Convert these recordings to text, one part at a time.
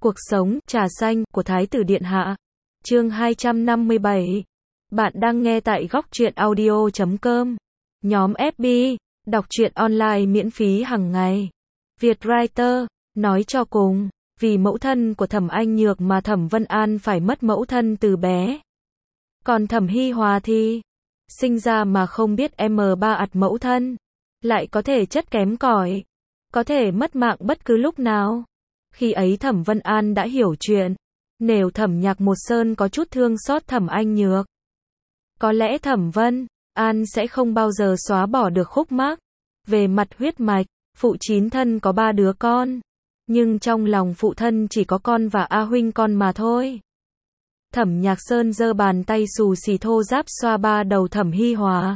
Cuộc sống, trà xanh, của Thái tử Điện Hạ. Chương 257. Bạn đang nghe tại góc truyện audio.com. Nhóm FB, đọc truyện online miễn phí hàng ngày. Vietwriter, nói cho cùng, vì mẫu thân của Thẩm Anh Nhược mà Thẩm Vân An phải mất mẫu thân từ bé. Còn Thẩm Hi Hòa thì, sinh ra mà không biết M3 ặt mẫu thân, lại có thể chất kém cỏi, có thể mất mạng bất cứ lúc nào. Khi ấy Thẩm Vân An đã hiểu chuyện, nếu Thẩm Nhạc Một Sơn có chút thương xót Thẩm Anh Nhược, có lẽ Thẩm Vân An sẽ không bao giờ xóa bỏ được khúc mắc. Về mặt huyết mạch, phụ chín thân có 3 đứa con, nhưng trong lòng phụ thân chỉ có con và A Huynh con mà thôi. Thẩm Nhạc Sơn giơ bàn tay xù xì thô ráp xoa ba đầu Thẩm Hi Hòa.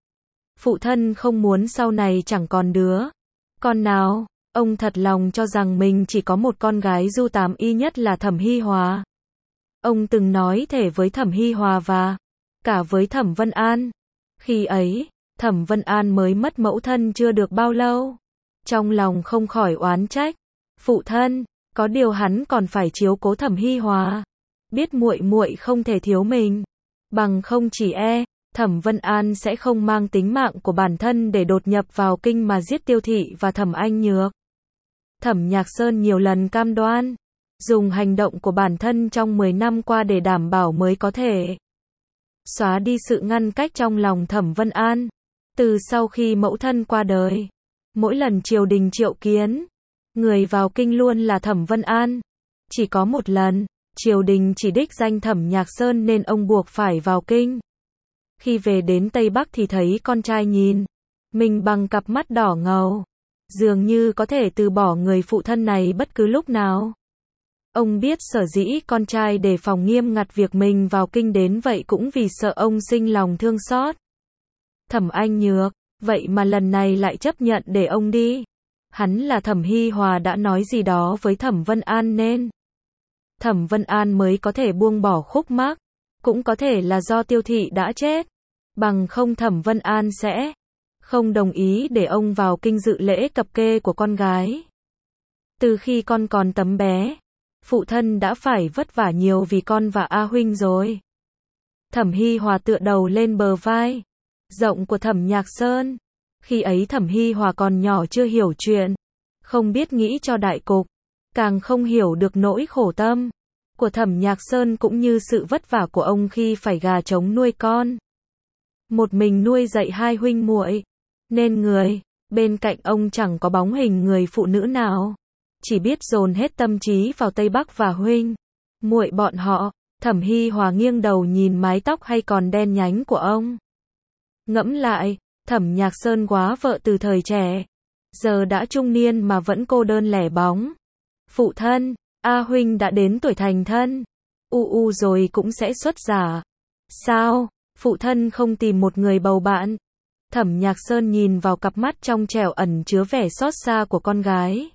Phụ thân không muốn sau này chẳng còn đứa con nào. Ông thật lòng cho rằng mình chỉ có một con gái du tám y nhất là Thẩm Hi Hòa. Ông từng nói thề với Thẩm Hi Hòa và cả với Thẩm Vân An. Khi ấy, Thẩm Vân An mới mất mẫu thân chưa được bao lâu. Trong lòng không khỏi oán trách phụ thân, có điều hắn còn phải chiếu cố Thẩm Hi Hòa. Biết muội muội không thể thiếu mình, bằng không chỉ Thẩm Vân An sẽ không mang tính mạng của bản thân để đột nhập vào kinh mà giết Tiêu Thị và Thẩm Anh Nhược. Thẩm Nhạc Sơn nhiều lần cam đoan, dùng hành động của bản thân trong 10 năm qua để đảm bảo mới có thể xóa đi sự ngăn cách trong lòng Thẩm Vân An. Từ sau khi mẫu thân qua đời, mỗi lần triều đình triệu kiến, người vào kinh luôn là Thẩm Vân An. Chỉ có một lần, triều đình chỉ đích danh Thẩm Nhạc Sơn nên ông buộc phải vào kinh. Khi về đến Tây Bắc thì thấy con trai nhìn mình bằng cặp mắt đỏ ngầu, dường như có thể từ bỏ người phụ thân này bất cứ lúc nào. Ông biết sở dĩ con trai đề phòng nghiêm ngặt việc mình vào kinh đến vậy cũng vì sợ ông sinh lòng thương xót Thẩm Anh Nhược, vậy mà lần này lại chấp nhận để ông đi. Hắn là Thẩm Hi Hòa đã nói gì đó với Thẩm Vân An nên Thẩm Vân An mới có thể buông bỏ khúc mắc. Cũng có thể là do Tiêu Thị đã chết, bằng không Thẩm Vân An sẽ không đồng ý để ông vào kinh dự lễ cập kê của con gái. Từ khi con còn tấm bé, phụ thân đã phải vất vả nhiều vì con và A Huynh rồi. Thẩm Hi Hòa tựa đầu lên bờ vai rộng của Thẩm Nhạc Sơn. Khi ấy Thẩm Hi Hòa còn nhỏ chưa hiểu chuyện, không biết nghĩ cho đại cục, càng không hiểu được nỗi khổ tâm của Thẩm Nhạc Sơn cũng như sự vất vả của ông khi phải gà trống nuôi con. Một mình nuôi dạy hai huynh muội, nên người bên cạnh ông chẳng có bóng hình người phụ nữ nào, chỉ biết dồn hết tâm trí vào Tây Bắc và huynh muội bọn họ. Thẩm Hi Hòa nghiêng đầu nhìn mái tóc hay còn đen nhánh của ông. Ngẫm lại, Thẩm Nhạc Sơn quá vợ từ thời trẻ, giờ đã trung niên mà vẫn cô đơn lẻ bóng. Phụ thân, A Huynh đã đến tuổi thành thân, rồi cũng sẽ xuất giá. Sao, phụ thân không tìm một người bầu bạn? Thẩm Nhạc Sơn nhìn vào cặp mắt trong trẻo ẩn chứa vẻ xót xa của con gái,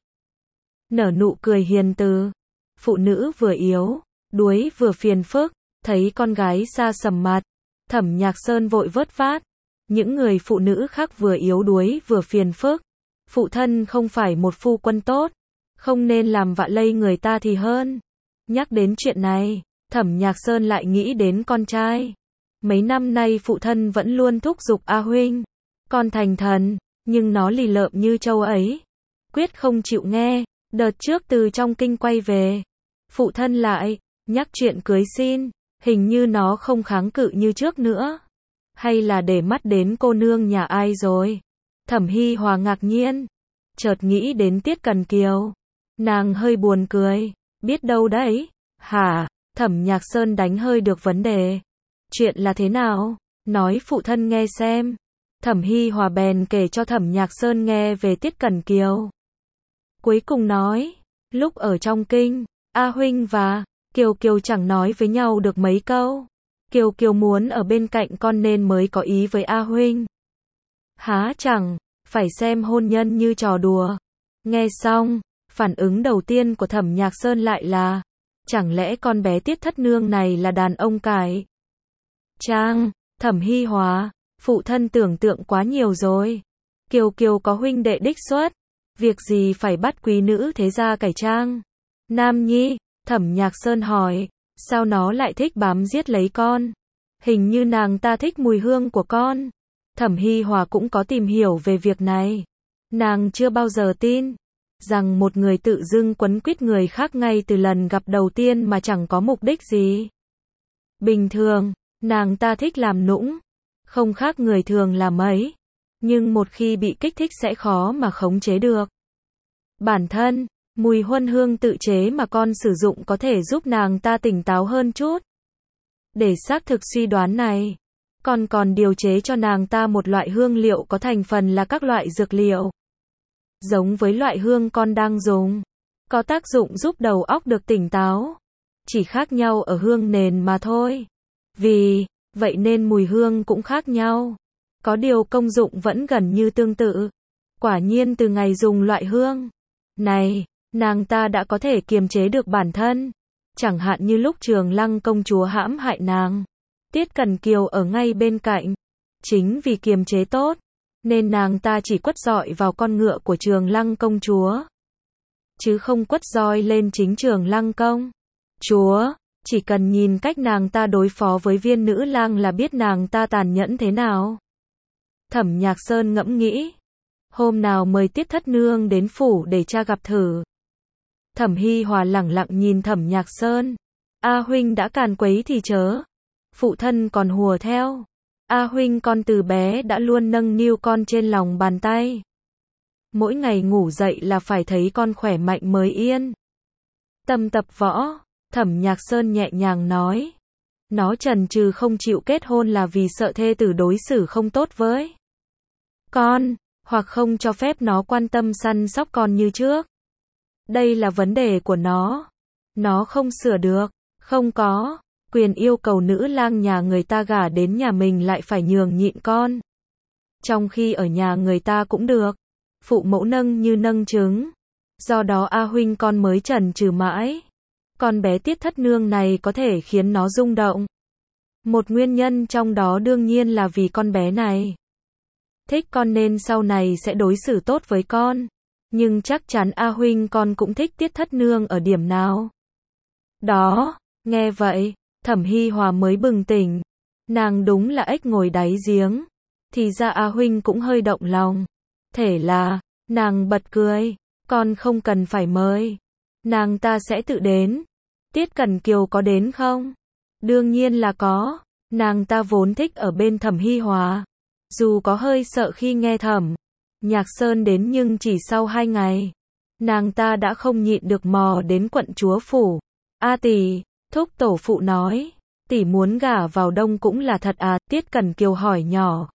nở nụ cười hiền từ. Phụ nữ vừa yếu đuối vừa phiền phức. Thấy con gái xa sầm mặt, Thẩm Nhạc Sơn vội vớt vát. Những người phụ nữ khác vừa yếu đuối vừa phiền phức. Phụ thân không phải một phu quân tốt, không nên làm vạ lây người ta thì hơn. Nhắc đến chuyện này, Thẩm Nhạc Sơn lại nghĩ đến con trai. Mấy năm nay phụ thân vẫn luôn thúc giục A Huynh con thành thần, nhưng nó lì lợm như trâu ấy, quyết không chịu nghe. Đợt trước từ trong kinh quay về, phụ thân lại nhắc chuyện cưới xin, hình như nó không kháng cự như trước nữa. Hay là để mắt đến cô nương nhà ai rồi? Thẩm Hi Hòa ngạc nhiên, chợt nghĩ đến Tiết Cần Kiều. Nàng hơi buồn cười, biết đâu đấy. Hả? Thẩm Nhạc Sơn đánh hơi được vấn đề. Chuyện là thế nào? Nói phụ thân nghe xem. Thẩm Hi Hòa bèn kể cho Thẩm Nhạc Sơn nghe về Tiết Cần Kiều. Cuối cùng nói, lúc ở trong kinh, A Huynh và Kiều Kiều chẳng nói với nhau được mấy câu. Kiều Kiều muốn ở bên cạnh con nên mới có ý với A Huynh. Há chẳng phải xem hôn nhân như trò đùa. Nghe xong, phản ứng đầu tiên của Thẩm Nhạc Sơn lại là, chẳng lẽ con bé Tiết thất nương này là đàn ông cải trang? Thẩm Hi Hòa, phụ thân tưởng tượng quá nhiều rồi. Kiều Kiều có huynh đệ đích xuất, việc gì phải bắt quý nữ thế gia cải trang? Nam Nhi, Thẩm Nhạc Sơn hỏi, sao nó lại thích bám giết lấy con? Hình như nàng ta thích mùi hương của con. Thẩm Hi Hòa cũng có tìm hiểu về việc này. Nàng chưa bao giờ tin rằng một người tự dưng quấn quýt người khác ngay từ lần gặp đầu tiên mà chẳng có mục đích gì. Bình thường, nàng ta thích làm nũng, không khác người thường là mấy, nhưng một khi bị kích thích sẽ khó mà khống chế được. Bản thân, mùi huân hương tự chế mà con sử dụng có thể giúp nàng ta tỉnh táo hơn chút. Để xác thực suy đoán này, con còn điều chế cho nàng ta một loại hương liệu có thành phần là các loại dược liệu. Giống với loại hương con đang dùng, có tác dụng giúp đầu óc được tỉnh táo. Chỉ khác nhau ở hương nền mà thôi. Vì vậy nên mùi hương cũng khác nhau. Có điều công dụng vẫn gần như tương tự. Quả nhiên từ ngày dùng loại hương này, nàng ta đã có thể kiềm chế được bản thân. Chẳng hạn như lúc Trường Lăng công chúa hãm hại nàng, Tiết Cẩn Kiều ở ngay bên cạnh. Chính vì kiềm chế tốt, nên nàng ta chỉ quất roi vào con ngựa của Trường Lăng công chúa, chứ không quất roi lên chính Trường Lăng công chúa. Chỉ cần nhìn cách nàng ta đối phó với Viên nữ lang là biết nàng ta tàn nhẫn thế nào. Thẩm Nhạc Sơn ngẫm nghĩ, hôm nào mời Tiết thất nương đến phủ để cha gặp thử. Thẩm Hi Hòa lẳng lặng nhìn Thẩm Nhạc Sơn. A huynh đã càn quấy thì chớ, phụ thân còn hùa theo. A huynh con từ bé đã luôn nâng niu con trên lòng bàn tay. Mỗi ngày ngủ dậy là phải thấy con khỏe mạnh mới yên tâm tập võ. Thẩm Nhạc Sơn nhẹ nhàng nói. Nó chần chừ không chịu kết hôn là vì sợ thê tử đối xử không tốt với con, hoặc không cho phép nó quan tâm săn sóc con như trước. Đây là vấn đề của nó. Nó không sửa được, không có quyền yêu cầu nữ lang nhà người ta gả đến nhà mình lại phải nhường nhịn con. Trong khi ở nhà người ta cũng được, phụ mẫu nâng như nâng trứng. Do đó A huynh con mới chần chừ mãi. Con bé Tiết thất nương này có thể khiến nó rung động. Một nguyên nhân trong đó đương nhiên là vì con bé này thích con nên sau này sẽ đối xử tốt với con. Nhưng chắc chắn A huynh con cũng thích Tiết thất nương ở điểm nào đó. Nghe vậy, Thẩm Hi Hòa mới bừng tỉnh. Nàng đúng là ếch ngồi đáy giếng. Thì ra A huynh cũng hơi động lòng. Thế là, nàng bật cười. Con không cần phải mời. Nàng ta sẽ tự đến. Tiết Cẩn Kiều có đến không? Đương nhiên là có. Nàng ta vốn thích ở bên Thẩm Hi Hòa. Dù có hơi sợ khi nghe Thẩm Nhạc Sơn đến nhưng chỉ sau 2 ngày, nàng ta đã không nhịn được mò đến quận chúa phủ. A tỷ, thúc tổ phụ nói, tỷ muốn gả vào Đông cũng là thật à? Tiết Cẩn Kiều hỏi nhỏ.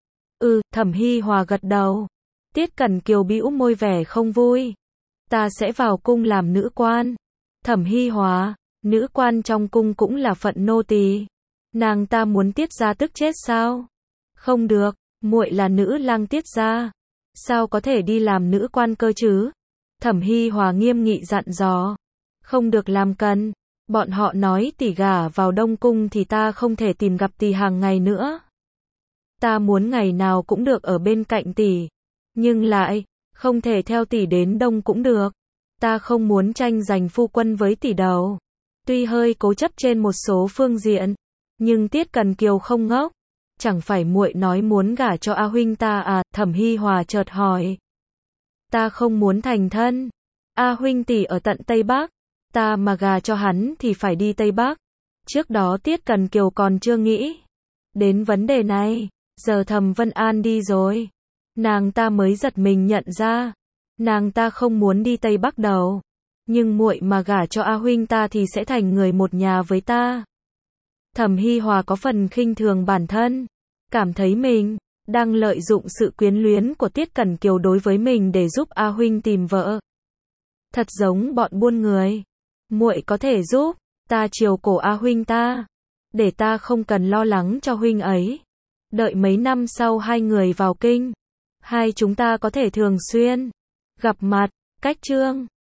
Thẩm Hi Hòa gật đầu. Tiết Cẩn Kiều bĩu môi vẻ không vui. Ta sẽ vào cung làm nữ quan. Thẩm Hi Hòa, nữ quan trong cung cũng là phận nô tỳ. Nàng ta muốn Tiết gia tức chết sao? Không được, muội là nữ lang Tiết gia, sao có thể đi làm nữ quan cơ chứ? Thẩm Hi Hòa nghiêm nghị dặn dò. Không được làm càn. Bọn họ nói tỷ gả vào Đông cung thì ta không thể tìm gặp tỷ hàng ngày nữa. Ta muốn ngày nào cũng được ở bên cạnh tỷ, nhưng lại không thể theo tỷ đến Đông cũng được. Ta không muốn tranh giành phu quân với tỷ đâu. Tuy hơi cố chấp trên một số phương diện, nhưng Tiết Cẩn Kiều không ngốc. Chẳng phải muội nói muốn gả cho A huynh ta à? Thẩm Hi Hòa chợt hỏi. Ta không muốn thành thân. A huynh tỷ ở tận Tây Bắc, ta mà gả cho hắn thì phải đi Tây Bắc. Trước đó Tiết Cẩn Kiều còn chưa nghĩ đến vấn đề này, giờ Thẩm Vân An đi rồi, nàng ta mới giật mình nhận ra, nàng ta không muốn đi Tây Bắc đâu. Nhưng muội mà gả cho A huynh ta thì sẽ thành người một nhà với ta. Thẩm Hi Hòa có phần khinh thường bản thân, cảm thấy mình đang lợi dụng sự quyến luyến của Tiết Cẩn Kiều đối với mình để giúp A huynh tìm vợ. Thật giống bọn buôn người. Muội có thể giúp ta chiều cổ A huynh ta, để ta không cần lo lắng cho huynh ấy. Đợi mấy năm sau hai người vào kinh, hai chúng ta có thể thường xuyên gặp mặt. Cách chương